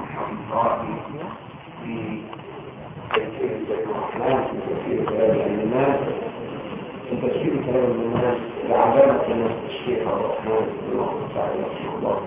في تفسير الرحمن في تفسير كلام الإمام في تفسير كلام الإمام لعلامة الناس الشيخ الرحمن بن الله تعالى رحمه الله.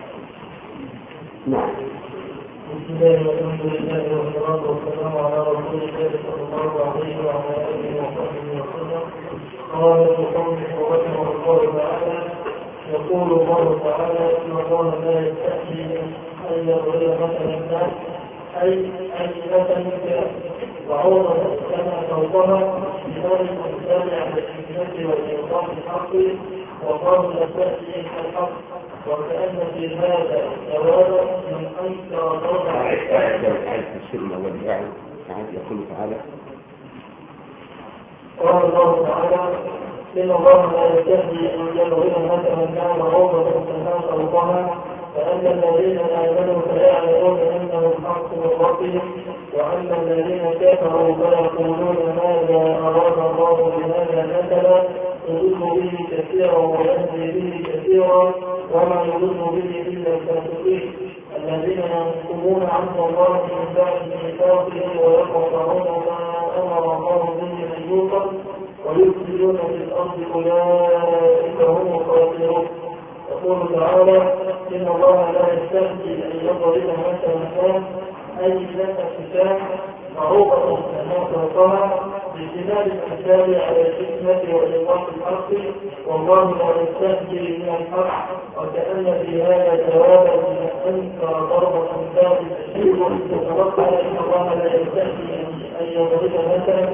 نعم. بسم الله والحمد لله والصلاة والسلام على رسول الله صلى الله عليه وعلى آله وصحبه وسلم. قال المصنف رحمه الله تعالى: يقول الله تعالى: إن الله لا يستحيي أن يضرب مثلا الناس أي مثلا وعوض كما فوقها بذلك الإنسان على الحكمة والإنصاف الحق وقال لا تأتي الحق وكأن في هذا ثوابا من أنكر ضربا. يقول تعالى: قال الله تعالى: إن الله لا يستحيي أن يضرب مثلا كان عوضا كما فوقها فأما الذين آمنوا فيعلمون أنه الحق من ربهم وأما الذين كفروا فيقولون ماذا أراد الله بهذا مثلا يضل به كثيرا ويهدي به كثيرا وما يضل به إلا الفاسقين الذين ينقضون عهد الله من بعد ميثاقه ويقطعون ما أمر الله به أن يوصل ويفسدون في الأرض أولئك هم الخاسرون. يقول تعالى: إن الله لا يستحيي أن يضرب مثلا أي مثل كتاب معروفة كما فوقها باجتناب الأمثال على الحكمة وإيضاح الحق والله لا يستحيي من الحق وكأن في هذا ثوابا من أنكر ضرب الأمثال وتوقع إن الله لا يستحيي أن يضرب مثلا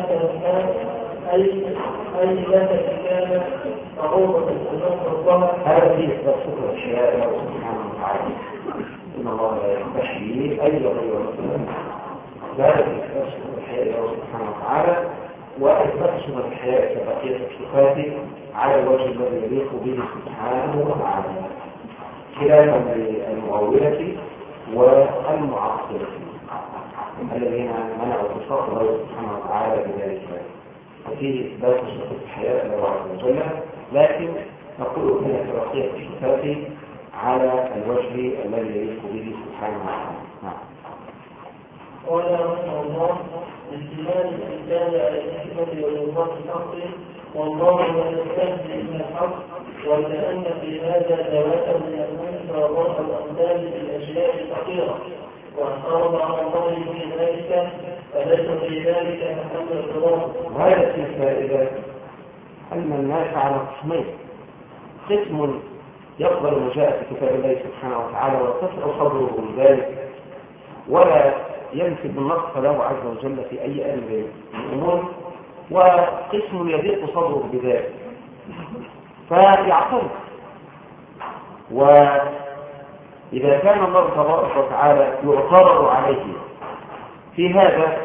أي مثل كان معروفة كما فوقها. هذا فيه تفسير الأشياء له سبحانه وتعالى. إن الله لا يستحيي أن يضرب مثلا. ذلك تفسير الحياة له سبحانه وتعالى وتفسير الحياة كبقية الصفات على الوجه الذي يليق به سبحانه وتعالى خلافا للمؤولة والمعطلة الذين منعوا صفات الله سبحانه وتعالى بذلك. وفيه إثبات صفة الحياة له عز وجل، لكن نقول هنا كبقية الصفات على الوجه الذي يليق به سبحانه وتعالى. قال رحمه الله: باجتماع الإنسان على الحكمة وإيضاح الحق والله لا يستهزئ من الحق وكأن في هذا ثوابا من أنكر ضرب الأمثال بالأشياء الفقيرة واعترض على الله في ذلك فليس في ذلك محل اعتراض. وهذا في فائدة أن الناس على قسمين: قسم يقبل ما جاء في كتاب الله سبحانه وتعالى ويتسع صدره بذلك ولا ينسب النص له عز وجل في أي أمر من الأمور، وقسم يضيق صدره بذلك فيعترض. وإذا كان الله تبارك وتعالى يعترض عليه في هذا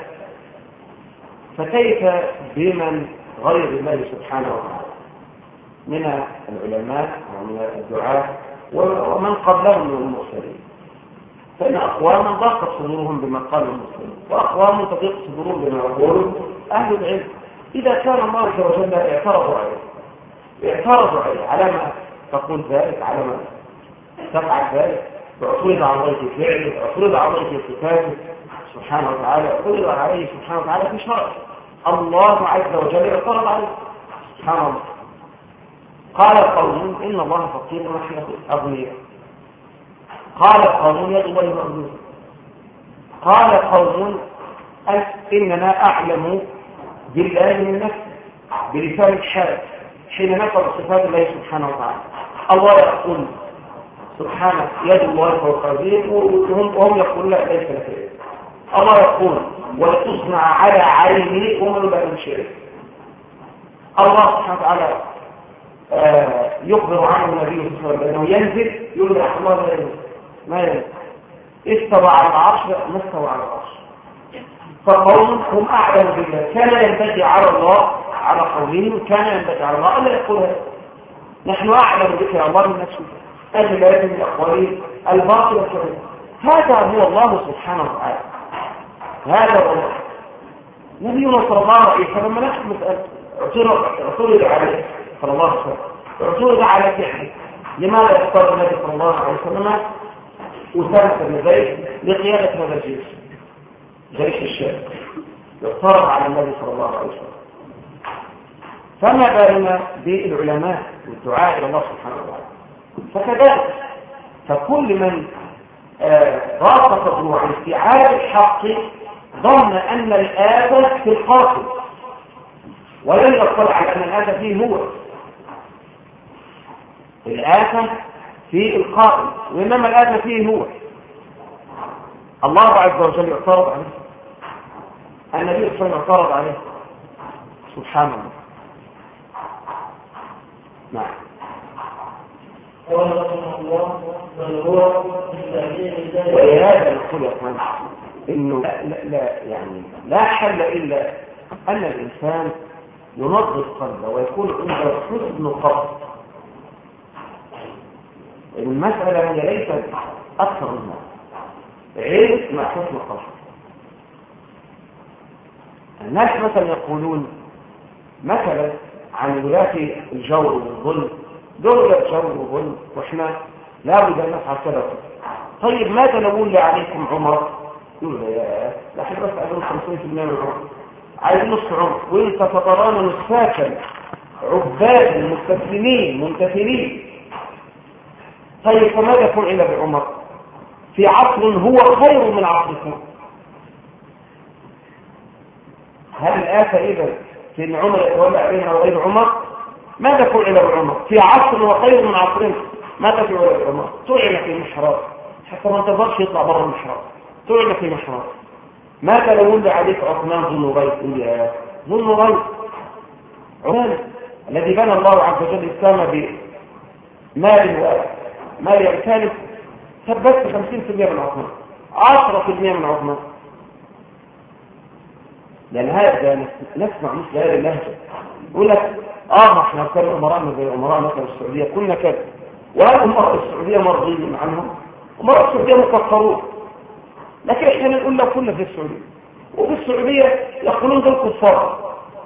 فكيف بمن غير الله سبحانه وتعالى من العلماء ومن الدعاة ومن قبلهم من المرسلين؟ فإن أقواما ضاقت صدورهم بما قال المسلمين وأقوام تضيق صدورهم بما يقولون أهل العلم. إذا كان الله عز وجل اعترضوا عليه على ما تقول ذلك، على ما تفعل ذلك، واعترض على الله في فعله، واعترض على الله في صفاته سبحانه وتعالى، اعترض عليه سبحانه وتعالى في شرعه. الله عز وجل اعترض عليه سبحانه الله. قال قوم إن الله فقير ونحن أغنياء، قال قوم يد الله مغلولة، قال قوم إننا أعلم بالله من نفسه بلسان الحال حين نقل صفات الله سبحانه وتعالى. الله يقول سبحانه يد الله فوق أيديهم وهم يقولون لا ليس لك يد. الله يقول ولتصنع على عيني ومن لا شيء. الله سبحانه وتعالى يخبر عنه النبي صلى الله عليه وسلم انه ينزل، يقول له الله لا ينزل، ما ينزل، استوى على العرش ما استوى على العرش. فقوم هم اعلم بالله، كان ينبغي على الله على قولهم، كان ينبغي على الله الا يقول هذا. نحن اعلم بك يا الله من نفسه ان لا يجب من اقوالهم الباطل والكذب. هذا هو الله سبحانه وتعالى، هذا هو الله. نبينا صلى الله عليه وسلم نفس مسألة اعترض عليه صلى الله عليه وسلم، اعترض على فعله. لماذا اختار النبي صلى الله عليه وسلم أسامة بن زيد لقيادة هذا الجيش، جيش الشام يفترض على النبي صلى الله عليه وسلم. فما بالنا بالعلماء والدعاء إلى الله سبحانه وتعالى؟ فكذلك فكل من ضاق صدره عن استيعاب الحق ظن أن الآفة في القاتل، ولم يطلع على أن الآفة فيه هو. الآفة في القاتل، وإنما الآفة فيه هو. الله عز وجل اعترض عليه، النبي صلى الله عليه وسلم اعترض عليه، سبحان الله. نعم. ولهذا نقول يا اخوان انه لا يعني لا حل الا ان الانسان ينظف قلبه ويكون عنده حسن قلب. المساله هي ليست اكثر منها، عيب مع حسن قلب. الناس مثلا يقولون مثلا عن ولاة الجور والظلم، دولة الجور والظلم واحنا لا بد ان نفعل كذا. طيب ماذا نقول عليكم عمر؟ يقول يا لا احنا بس عايزين 50% من العمر، عايزين نصف عمر، وانت تترانا نساكا عباد مستسلمين منتفرين. طيب فماذا فعل بعمر في عصر هو خير من عصركم؟ هل الآفة إذا في أن عمر يتولى عليها وغير عمر؟ ماذا فعل بعمر في عصر وخير من عصرنا؟ ماذا فعل بعمر؟ طعن في المحراب حتى ما انتظرش يطلع برا المحراب، طعن في المحراب. ماذا لو ولد عليك عثمان ذو النورين؟ يا ذو النورين عثمان الذي بنى الله عز وجل الإسلام بمال يمتلك، ثبت 50% من عثمان، 10% من عثمان. لأن هذا نسمع مثل هذه اللهجة، يقول لك احنا كنا امراءنا زي امراء مثلا السعودية كنا كذا، وهذا امراء السعودية مرضيين عنهم، امراء السعودية مكفرون، لكن احنا نقول لك كنا في السعودية، وفي السعودية يقولون دول كفار.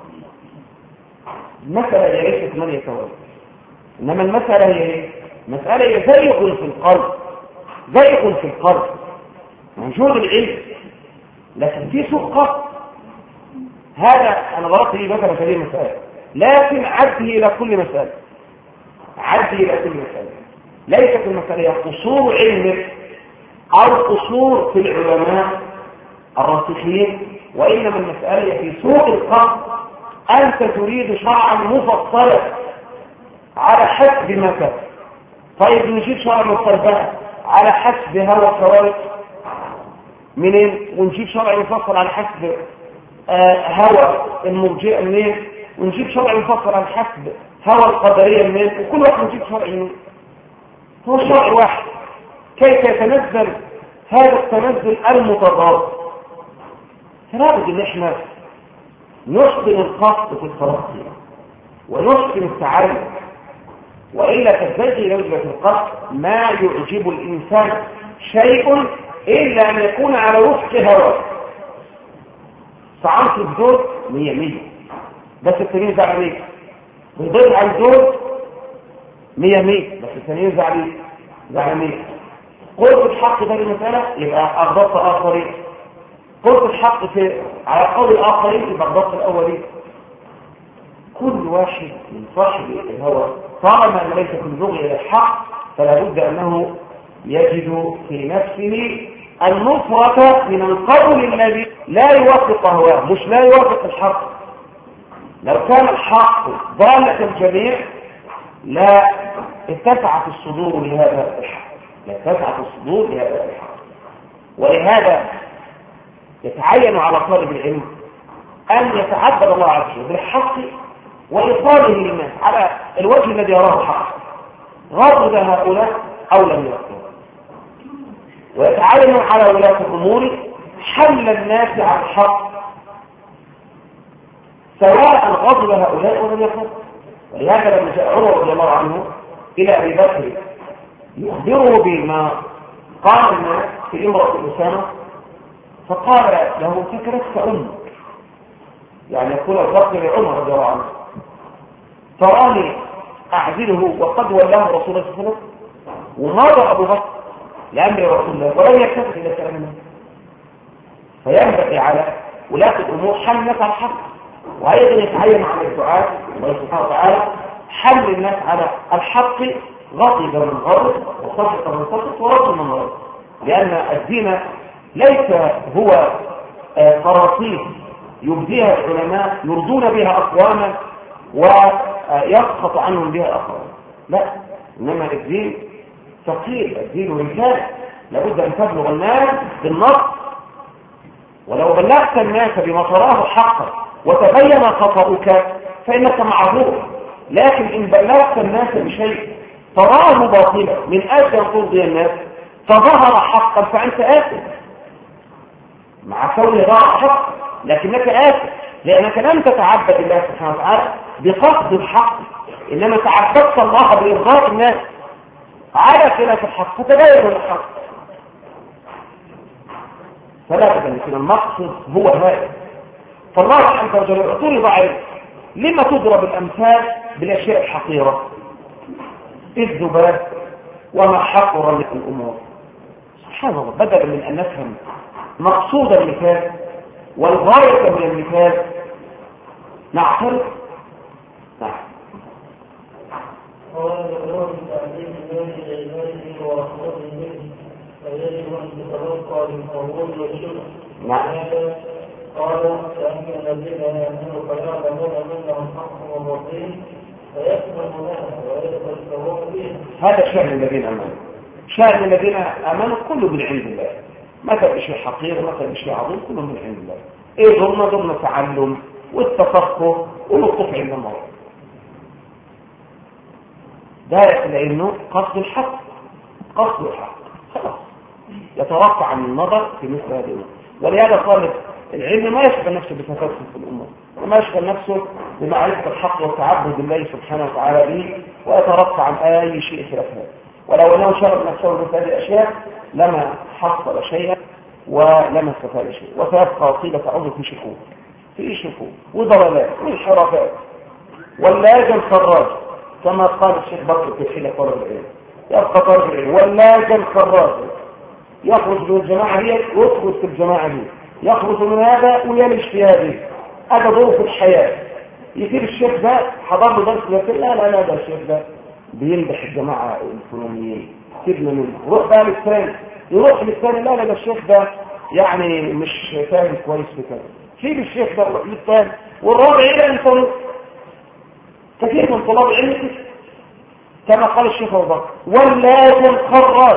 المسألة هي ليست من يتولى، انما المسألة هي مسألة هي زيغ في القلب، زيغ في القلب موجود العلم لكن في سوء قصد. هذا أنا ضربت لي مثلا في هذه المسألة، لكن عده إلى كل مسألة، عده إلى كل مسألة. ليست المسألة قصور علم أو قصور في العلماء الراسخين، وإنما المسألة في سوء القصد. أنت تريد شرعا مفصلا على حسب ما كان. طيب نجيب شرعا مفصلا على حسب هوى الخوارج منين؟ ونجيب شرع مفصل على حسب هوى المرجئه منين؟ ونجيب شرع مفصل على حسب هوى القدريه منين؟ وكل واحد نجيب شرع منين؟ هو شرع واحد. كيف يتنزل هذا التنزل المتضاد؟ فلا بد ان احنا نحسن القصد في التلقي ونحسن التعلم، والا تزداد لوجبه القصد ما يعجب الانسان شيء الا ان يكون على وفق هواه. طعمت الزوج 100 بس التانيين زعلانين، بيضيع على الزوج 100 بس التانيين زعلانين. قلت الحق ده المسألة يبقى أغضبت آخرين، قلت الحق على قول الآخرين يبقى أغضبت الأولين. كل واحد من صاحب الهوى طالما أن ليس كل بغي إلى الحق فلا بد أنه يجد في نفسه النصرة من القول الذي لا يوافق هواه، مش لا يوافق الحق. لو كان الحق ضالة الجميع لا اتسعت الصدور لهذا الحق، لا اتسعت الصدور لهذا الحق. ولهذا يتعين على طالب العلم أن يتعبد الله عز وجل بالحق وإيصاله للناس على الوجه الذي يراه الحق، غضب هؤلاء أو لم يغضب، ويتعين على ولاة الأمور حل الناس على الحق سواء غضب هؤلاء ولم يغضب. ولهذا لما جاء عمر رضي الله عنه إلى أبي بكر يخبره بما قال الناس في امرأة أسامة، فقال له فكرتك أمك، يعني يقول الفقر لعمر رضي الله عنه، تراني أعزله وقد ولاه رسول الله صلى الله عليه وسلم. وماذا أبو بكر لأمر رسول الله ولم يلتفت إلى كلام الناس. فينبغي على ولاة الأمور حل الناس على الحق، وأيضا يتعين على الدعاة الله سبحانه وتعالى حل الناس على الحق، غضب من غضب وصفق من صفق ورد من رد، لأن الدين ليس هو قراطيس يبديها العلماء يرضون بها أقواما ويسقط عنهم بها أخرى، لا، إنما الدين ثقيل، الدين رسالة لابد أن تبلغ الناس بالنص، ولو بلغت الناس بما تراه حقا وتبين خطأك فإنك معذور، لكن إن بلغت الناس بشيء تراه باطلا من أجل أن ترضي الناس فظهر حقا فأنت آثم، مع كون ظهر حقا لكنك آثم، لأنك لم تتعبد الله سبحانه وتعالى بقصد الحق، إنما تعبدت الله بإرضاء الناس على خلاف الحق فتبين الحق. فلا بد من المقصد هو هذا. فالله عز وجل اعترض عليه لما تضرب الأمثال بالأشياء الحقيرة؟ الذباب وما حقر من الأمور. سبحان الله، بدلا من أن نفهم مقصود المثال والغاية من المثال نعترض. نعم. قال بقول تعليم الله لعباده ورحمته به فيجب ان تتلقى بالقبول والشكر. نعم. قال فأما الذين يأمنوا فيعلمون منهم حق وبطيء فيسمعوا لها ويتفكرون بها. هذا شأن الذين آمنوا. شأن الذين آمنوا كله من عند الله، مثل شيء حقير مثل شيء عظيم كله من عند الله. ايه ضمن تعلم والتفقه والوقوف عند الله، ده لأنه قصد الحق، قصد الحق خلاص يترفع عن النظر في مثل هذه الأمور. ولهذا طالب العلم ما يشغل نفسه بتفكر في الأمور، وما يشغل نفسه بمعرفة الحق والتعبد بالله سبحانه وتعالى به ويترفع عن أي شيء خلاف هذا. ولو أنه شغل نفسه بهذه الأشياء لما حصل شيئا ولما استفاد شيء، وسيبقى طيلة عمره في شكوك وضلالات وانحرافات واللاجل الخراج كما قال الشيخ بكر في حين طالب العلم، يبقى طالب العلم واللاجل الخراج يخرج من الجماعة هي ويدخل في الجماعة هي، يخرج من هذا ويلش في هذه، هذا ظروف الحياة. يصير الشيخ ده حضر له درس يقول لا ده الشيخ ده بيمدح الجماعة الفلانيين سيبنا منه، روح بقى للثاني، يروح للثاني لا ده الشيخ ده يعني مش فاهم كويس في كذا، سيب الشيخ ده وروح للثاني والرابع إلى أن كثير من طلاب العلم كما قال الشيخ أبو بكر واللازم خراج،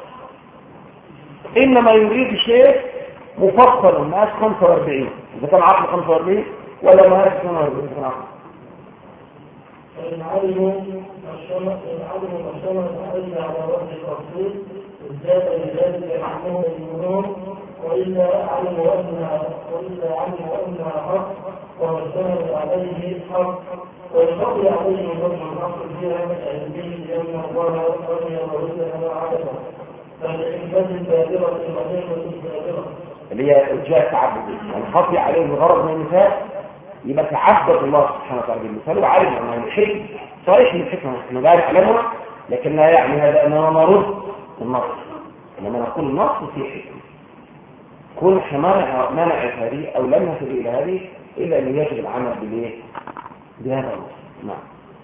إنما يريد الشيخ مفصل مقاس 45 إذا كان عقل 45 ولا مقاس 42 كان عقل. إن علموا الشمس أجل على وجه التفصيل ازداد لذلك علمهم الجنون وإلا علموا أنها حق واشتمل عليه حق ويشتغل عليه وجه الحق فيها علمه لأن الله رضي ورزق ما عرفه فالإنجاز البادرة العظيمة البادرة اللي هي إرجاء تعبد، يعني خطي عليه الغرض من المثال يبقى تعبد الله سبحانه وتعالى بالمثال وعارف أنه الحكم صريح من الحكمة نحن لا نعلمها، لكن لا يعني هذا أننا نرد النص، إنما نقول النص في حكمة كل منعت هذه أو لم نصل إلى هذه إلا أن يجب العمل بهذا النص. نعم.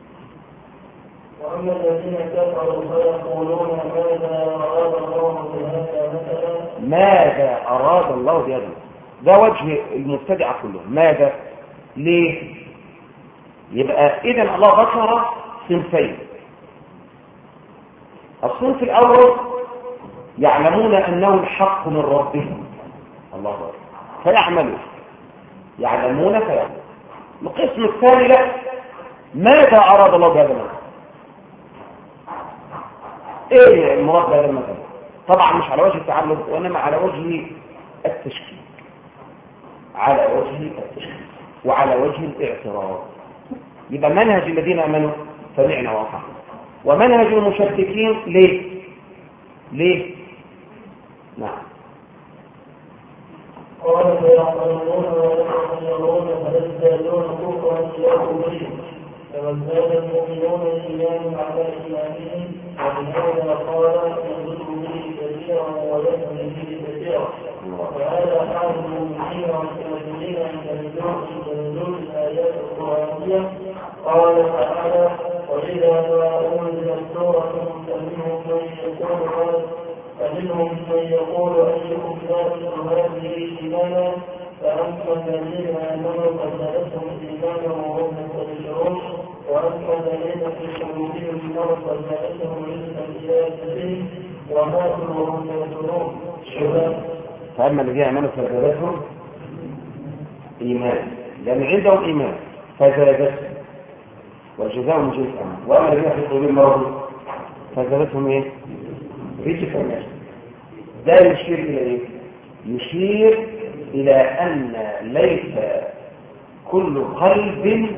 وأما الذين كفروا فيقولون ماذا أراد الله بهذا مثلا ماذا أراد الله بهذا، ده وجه المبتدع كله. ماذا؟ ليه؟ يبقى إذن الله ذكر صنفين. الصنف الأول يعلمون أنه الحق من ربهم الله أكبر فيعملون، يعلمون فيعملون. القسم الثاني لا، ماذا أراد الله بهذا المثل؟ ايه المراد بهذا المثل؟ طبعا مش على وجه التعلم وانما على وجه التشكيك، على وجه التشكيك وعلى وجه الاعتراض. يبقى منهج الذين امنوا سمعنا وأطعنا، ومنهج المشككين ليه؟ نعم. قال فيعملون ويتخيرون فيزدادون كفرا يومئذ كما ازداد المؤمنون ايمانا على ايمانهم وبهذا قال يضل به كثير كثيرا ويأمن به كثيرا. وهذا حال المؤمنين والكافرين عند نزول الآيات القرآنية. قال تعالى: وإذا ما أنزلت سورة فمنهم من يقول أيكم زادت هذه إيمانا فأما الذين آمنوا فزادتهم إيمانا وهم مستبشرون وأما الذين في قلوبهم مرض فزادتهم رجسا إلى رجسهم وماتوا وهم ينظرون. فأما الذين آمنوا فزادتهم إيمان، لأن عندهم إيمان فزادتهم والجزاء من جنس العمل. وأما الذين في قلوبهم مرض فزادتهم إيه؟ رجسا. ده يشير إلى إيه؟ يشير إلى أن ليس كل قلب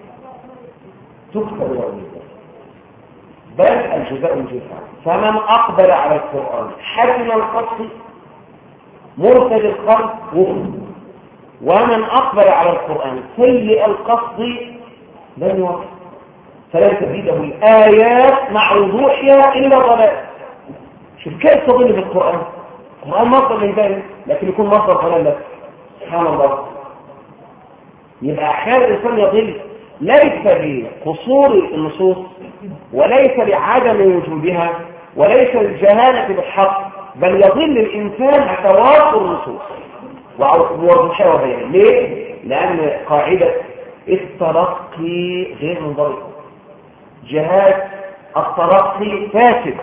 تكتب له بل الجزاء من جنس العمل. فمن أقبل على القرآن حسن القصد مرتد القلب وهم، ومن أقبل على القرآن سيء القصد لن يوفق، فلن تزيده الآيات مع وضوحها إلا ضلال. شوف كيف تضل بالقرآن؟ القرآن مصدر للهداية لكن يكون مصدر ضلال لك. سبحان الله. يبقى أحيانا الإنسان يضل ليس بقصور النصوص وليس لعدم وجودها وليس للجهالة بالحق، بل يضل الإنسان بتواتر النصوص ووضوحها وبيانها. ليه؟ لأن قاعدة التلقي غير منضبط. جهاد التلقي فاسد.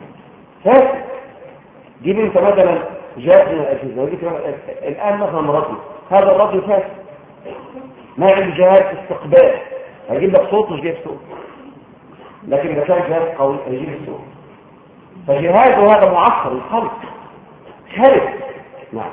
جيب انت مثلا جاء من الأجهزة الآن مثلا رجل، هذا الرجل فاسد ما عنده جهاد استقبال، هيجيب لك صوت مش جايب صوت، لكن إذا كان جهاد قوي هيجيب الصوت. فجهاده هذا معصر الخلق خارج. نعم.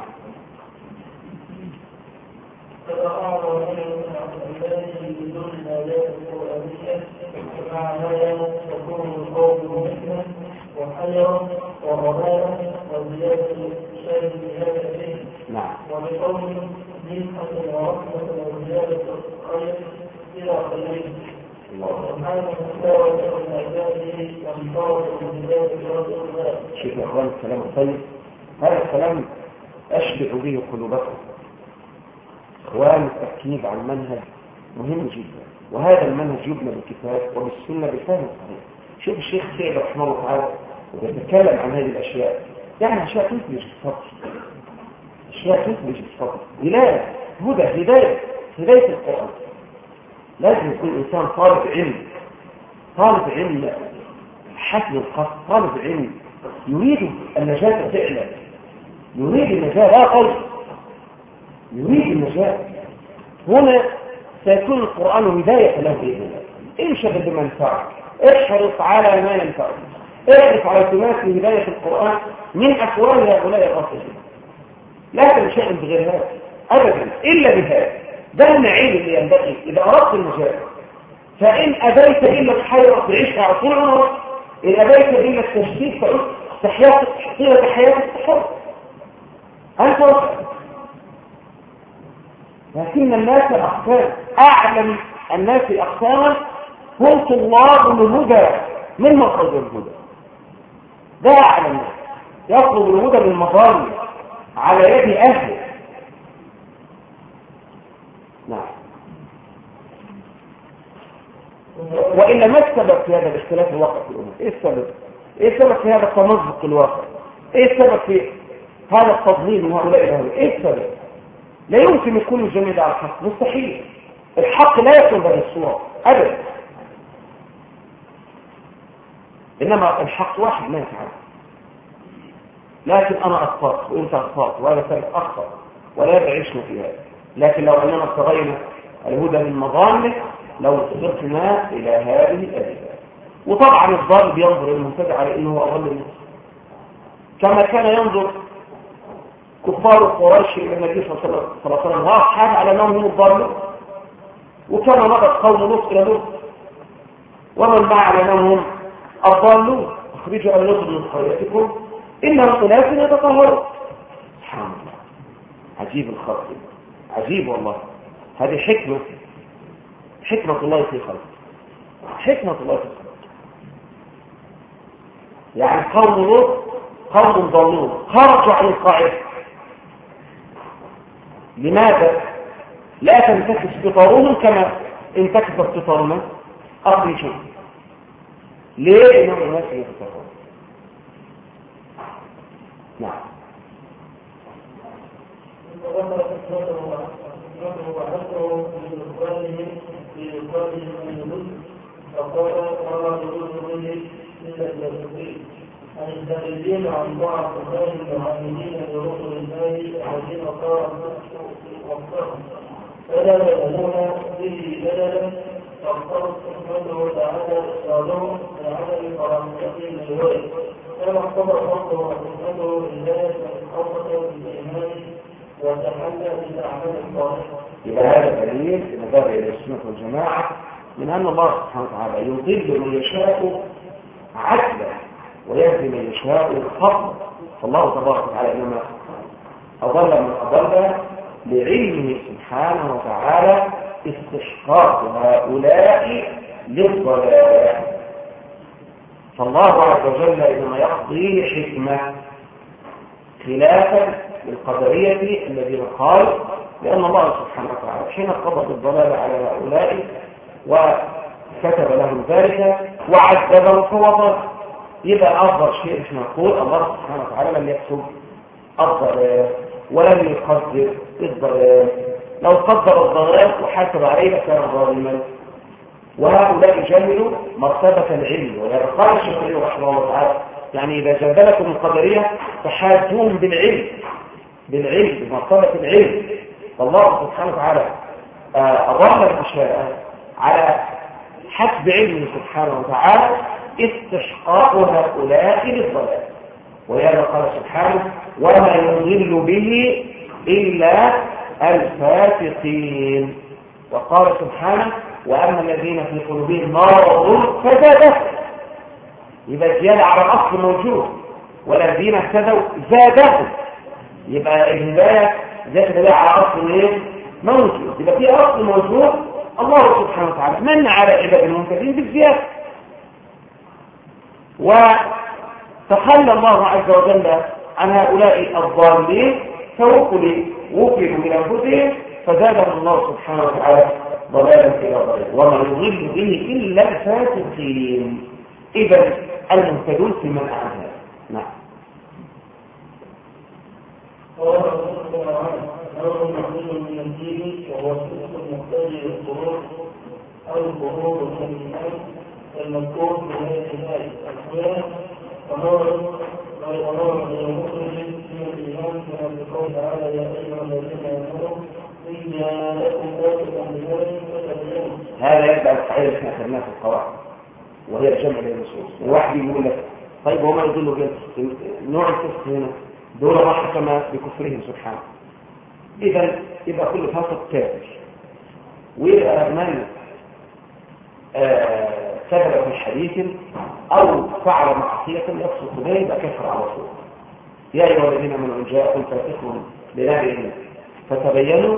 وحيرا ورهانا وزيادة الشيء بهذا الدين. نعم. وبقول منحة ورحمة وزيادة الخير إلى خيرين. وسبحانه وتعالى من أعدائه وانفرد بذات رسول الله. شوف يا أخوان الكلام الطيب، هذا الكلام أشبع به قلوبكم. إخوان التركيز على المنهج مهم جدا، وهذا المنهج يبنى بالكتاب وبالسنة بالفهم الصحيح. شوف الشيخ سيد رحمه الله تعالى ويتكلم عن هذه الأشياء، يعني أشياء تثبت الصدق، أشياء تثبت الصدق، هداية هداية القرآن. لازم يكون إنسان طالب علم حسن القصد، طالب علم يريد النجاة فعلا، يريد النجاة لا قول، يريد النجاة. هنا سيكون القرآن هداية له بإذن الله. انشغل بما ينفعك، احرص على ما ينفعك، احرص على تماثل هداية القرآن من أفواه هؤلاء الغافلين. لا تنشغل بغير هذا أبدا إلا بهذا. ده النعيم اللي ينبغي إذا أردت النجاة. فإن أبيت إلا الحيرة تعيشها على طول عمرك، إن أبيت إلا التشديد فحياتك طيلة حياتك تحر أنت وقت. لكن الناس أقسام، أعلم الناس أقساما هم طلاب الهدى من مصدر الهدى. ده أعلم الناس يطلب الهدى من المظالم على يد أهله. نعم. وإلا ما السبب في هذا الاختلاف الواقع في الأمور؟ إيه السبب؟ إيه السبب في هذا التمزق الواقع؟ إيه السبب في هذا التضليل من هؤلاء الأهل؟ إيه السبب؟ لا يمكن يكون الجميع على الحق، مستحيل. الحق لا يكون بهذه الصورة أبدا. إنما الحق واحد ما يفعل. لكن أنا أخطأت وإنت أخطأت وهذا ثالث أخطأ ولا يعيشنا في هذا. لكن لو أننا ابتغينا الهدى من مظالمه لو صرنا إلى هذه الأدلة. وطبعا الضال بينظر المبتدع على إنه أضل الناس، كما كان ينظر كفار قريش إلى النبي صلى الله عليه وسلم وأصحابه على أنهم هم الضالون، وكما مضت قوم لوط إلى لوط ومن معه على أنهم هم الضالون. اخرجوا أن لوط من قريتكم إنهم أناس يتطهرون. سبحان الله، عجيب الخلق، عجيب والله. هذه حكمة الله في خلقه، حكمة الله في خلقه. يعني قوم لوط قوم ضالون خرجوا عن القاعدة. لماذا لا تنتكس بطارون كما انتكست بطارون أصلي شيء؟ ليه؟ إنه الناس يتفرون. نعم. عن الدليلين عن ضعف الله المعاندين برسل الله الذين قال وقتهم فلا يأمون به بدلا فاخترت سبحانه وتعالى إصابهم لعدم فرامتهم للوالد كما اقتضى فضله وحكمته لله وحفظه بالإيمان وتحلى بالأعمال الصالحة. يبقى هذا دليل إن ذهب إلى السنة والجماعة من أن الله سبحانه وتعالى يضل من يشاء عدلا ويهدي من يشاء فضلا. فالله تبارك وتعالى إنما أضل من أضل لعلمه سبحانه وتعالى استحقاق هؤلاء للضلال. فالله عز وجل إنما يقضي حكمة خلافا للقدرية الذين قالوا لأن الله سبحانه وتعالى حين قضى بالضلال على هؤلاء وكتب لهم ذلك وعذبهم فوضل. يبقى أفضل شيء احنا نقول الله سبحانه وتعالى لم يكتب الضلال ولم يقدر الضلال. لو قدر الضلال وحاسب عليه كان ظالما. وهؤلاء جملوا مرتبة العلم. ولهذا قال الشافعي رحمه الله تعالى يعني إذا جادلكم القدرية فحاجوهم بالعلم بمرتبة العلم. فالله سبحانه وتعالى أضل الأشياء على حسب علمه سبحانه وتعالى استحقاق هؤلاء للضلال. ولهذا قال سبحانه وما يضل به إلا الفاسقين. وقال سبحانه وأما الذين في قلوبهم مرض فزادهم. يبقى زيادة على الأصل موجود والذين اهتدوا زادهم. يبقى الهداية زيادة على أصل موجود. يبقى في أصل موجود الله سبحانه وتعالى من على عباد المنتهين بالزيادة. وتخلى الله عز وجل عن هؤلاء الضالين فوكلوا من أنفسهم فزادهم الله سبحانه وتعالى ضلالا إلى ضلال وما يضل به إلا الفاسقين. إذا المهتدون في من أعلى. نعم. قال رسول الله نوع معلوم من الدين وهو الصدق المحتاج للخروج أو الخروج من الإيمان المذكور في هذه الآية الأخيرة ونوع من المخرج من الإيمان كما يقول تعالى يا أيها الذين آمنوا إن جاءكم فاسق بنبأ فتبينوا. هذا يبدأ الصحيح احنا أخذناه في القواعد وهي الجمع للنصوص. الواحد يقول لك طيب وما يدل به نوع الفسق هنا دول الله حكم بكفرهم سبحانه. إذا يبقى كل فاسق كافر. ويبقى من كذب في حديث أو فعل معصية يفسق به يبقى كفر على طول. يا أيها الذين آمنوا إن جاءكم فاسق بنبأ فتبينوا.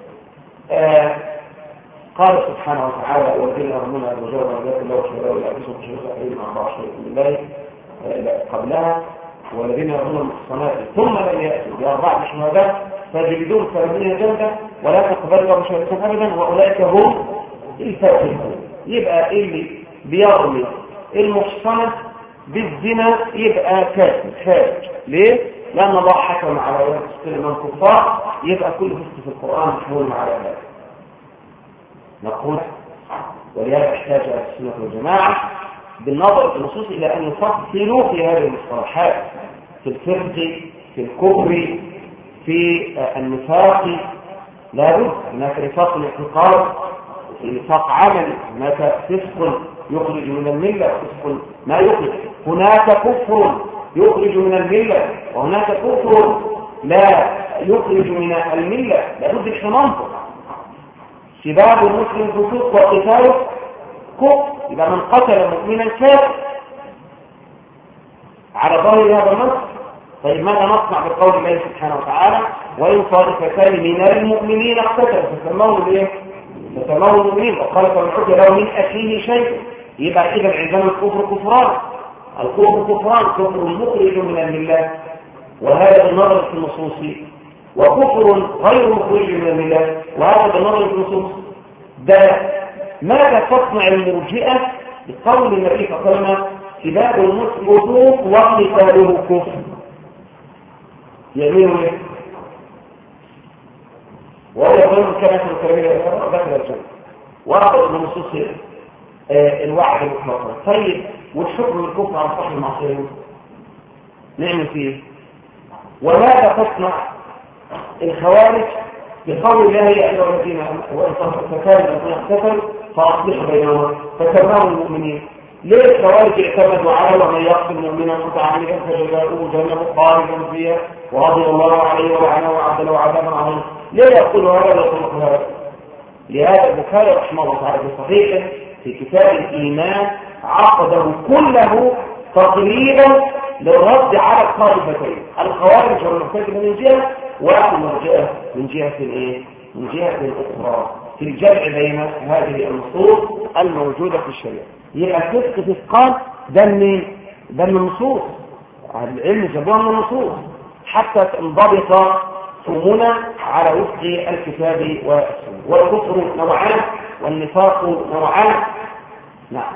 قال سبحانه وتعالى والذين يرمون الرجال والرجال الله وشهداء ويأبسوا بشهداء أحدهم عن بعض شيء من الله قبلها والذين يرمون المحصنات ثم لم يأتوا بأربعة شهداء فجلدوهم 80 جلدة ولا تقبلوا لهم شهادة أبدا وأولئك هم الفاسقون. يبقى اللي بيرمي المحصنة بالزنا يبقى كافر خارج. ليه؟ لأن الله حكم على فسق من كفار. يبقى كل فسق في القرآن محمول على ذلك. نقول ولهذا احتاج السنة والجماعة بالنظر في النصوص إلى أن يفصلوا في هذه المصطلحات في الفرق في الكفر في النفاق. لا بد هناك نفاق الاعتقاد وفي نفاق عملي. هناك فسق يخرج من الملة وفسق ما يخرج. هناك كفر يخرج من الملة وهناك كفر لا يخرج من الملة. لا بد الحمانطة سباب المسلم فسوق وقتاله كفر. يبقى من قتل مؤمنا كافر على ظاهر هذا النص. طيب ماذا نصنع بقول الله سبحانه وتعالى وإن طائفتان من المؤمنين اقتتلوا فسموه بايه؟ فسموه المؤمنين وقال فمن عد له من أخيه شيء. يبقى إذا عندنا الكفر كفران الكفر كفران، كفر مخرج من المله وهذا بالنظر في النصوص، وكفر غير مخرج من المله وهذا بالنظر في النصوص. ده ماذا تصنع المرجئه بقول النبي صلى الله عليه وسلم سباب المسلم فسوق وقتاله كفر؟ يعملوا ايه؟ وهو يقول كما الكريم ذكر الجنة ورد من نصوص الوعد المطلق. طيب والحكم الكفر على صاحب المعصيه نعمل فيه؟ وماذا تصنع الخوارج بقول الله يا ايها الذين وان فكان الذين اقتتلوا فاصلحوا بينهم فكرهوا المؤمنين؟ ليه الخوارج اعتمدوا على ومن يقتل مؤمنا متعمدا فجزاؤه جهنم خالدا فيها وغضب الله عليه ولعنه وعد له عذابا عظيما؟ ليه يقولوا هذا ولا يقولوا هذا؟ لهذا البخاري رحمه الله تعالى في صحيحه في كتاب الايمان عقده كله تقريبا للرد على الطائفتين، الخوارج والمعتزله من جهه والمرجئه من جهه الايه؟ من جهه اخرى، في الجمع بين هذه النصوص الموجوده في الشريعه. يبقى فسق فسقان ده من النصوص، العلم جابوها من النصوص حتى تنضبط فهمنا على وفق الكتاب والسنه. والكفر نوعان والنفاق نوعان. نعم.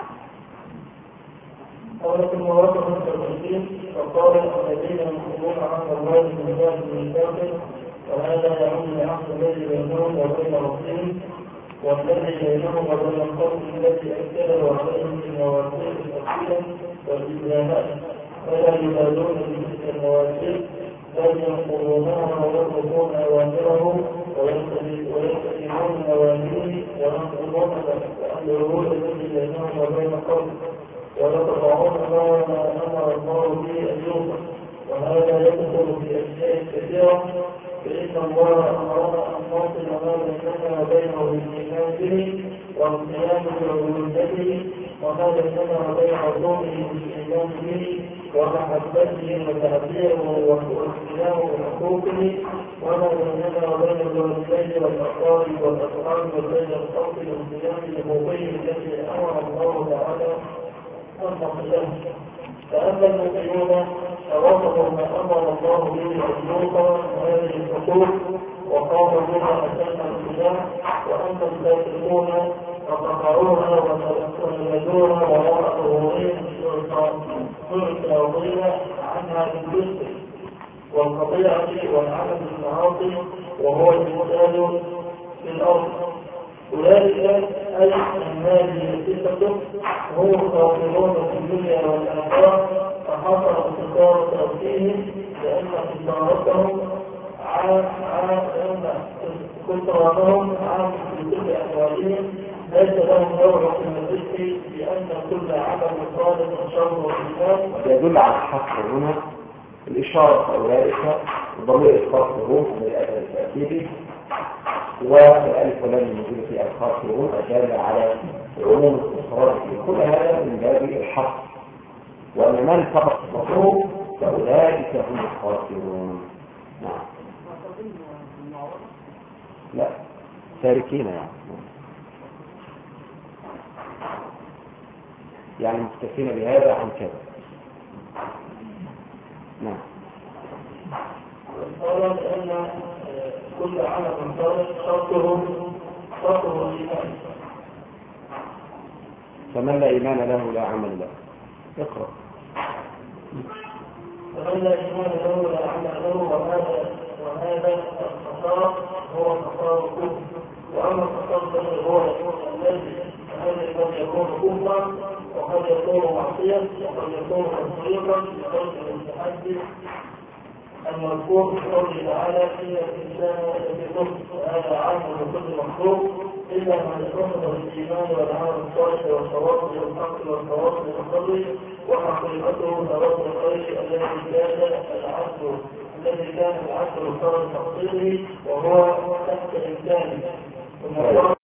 ولكن ورد المستقيم وقال الذين ينقضون عهد الله من بعد ميثاقه وهذا يعم العهد الذي بينهم وبين ربهم والذي بينهم وبين القوم التي اكله عليهم من المواثيق التفصيلا والإسلامات ولا يبالون بتلك المواثيق بل ينقضونها ويتركون اوامره ويلتزمون اوامره وينقضون العهود الذي بينهم وبين قوم ويقطعون ما امر الله به ان يوصف. وهذا يدخل في اشياء كثيره، فان الله امرنا ان نوصل ما بيننا وبينه بالايمان به والقيام بعبوديته وما بيننا وبين عزومه بالايمان به ومحبته وتعبيره واختياره بحقوقه وما بيننا وبين الوالدين والاقارب والاصحاب وبين الخلق والقيام بحقوقه التي امر الله تعالى فأما المؤمنون فوصفوا ما أمر الله به الحقوق هذه الحقوق وقاموا بها أتم الاتباع، وأما الفاسقون فقطعوها وتنبذوها وراء ظهورهم معترضين عنها بالجزء والقطيعة والعمل بالمعاصي وهو المسأل في الأرض. أولئك أي من هذه الصفة هم الخاسرون في الدنيا والآخرة، فحصل انتصار تركيهم لأن خسارتهم خسرانهم عام في كل أحوالهم، ليس لهم دور في الرزق لأن كل عمل صالح شر وإيمان. يدل على الحصر هنا الإشارة أولئك ضمير الخاسرون التأكيد والألف واللام الموجودة في الخاسرون أدل على عموم الخسارات. كل هذا من باب الحصر، وأن من فقط مطلوب فأولئك هم الخاسرون. نعم. لا تاركين يعني مكتفين بهذا عن كذا. نعم. قال أن كل عمل صالح شرطه الإيمان، فمن لا إيمان له لا عمل له. اقرأ. فمن لا إيمان له لا عمل له، وهذا الخسار هو خسار الكفر. وأما الخسار هو الذي قد يكون كفرا وقد يكون معصية وقد يكون تصديقا بقول المتحدث المذكور في قوله تعالى إن الإنسان يكفر، وهذا عام لكل مخلوق إلا من يتصف بالإيمان والعمل الصالح والتواصل والحق والتواصل والصبر، وحقيقته تواصل الخير الذي كان العبد صار تقصيره وهو تحت إمكانه. ثم قال